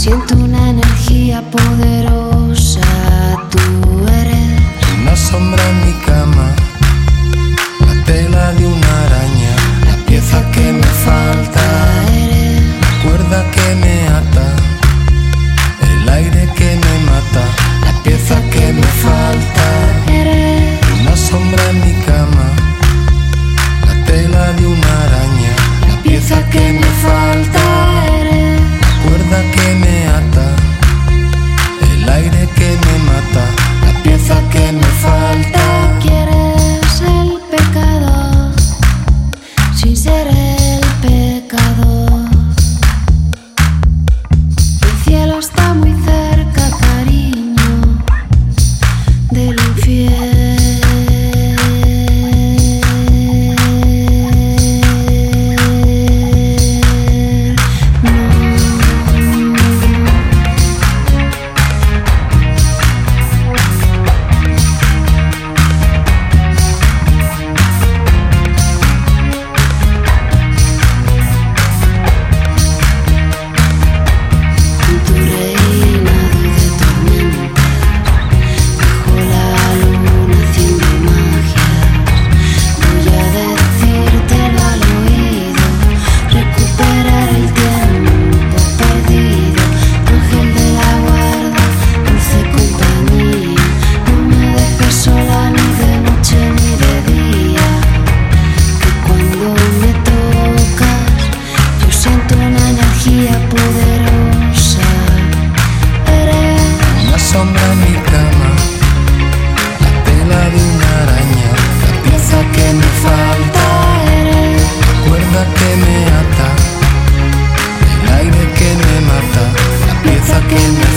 Siento una energía poderosa, tú eres una sombra en mi cama, la tela de una araña, la pieza que me falta, eres la cuerda que me ata, el aire que me mata, la pieza que me falta. eres Una sombra en mi cama, la tela de una araña, la pieza que me falta, eres la cuerda que me ata, el aire que me mata, la pieza que me falta. Quieres el pecado sin ser el pecador. El cielo está muy cerca, cariño, del infierno. Tu reinado de tormentas, bajo la luna haciendo magia. Voy a decírtelo al oído, recuperar el tiempo perdido. Ángel de la guarda, dulce compañía, no me dejes sola ni de noche ni de día. Que cuando me tocas, yo siento una energía poderosa. Eres Una sombra en mi cama, la tela de una araña, la pieza que me falta, eres la cuerda que me ata, el aire que me mata, la pieza que me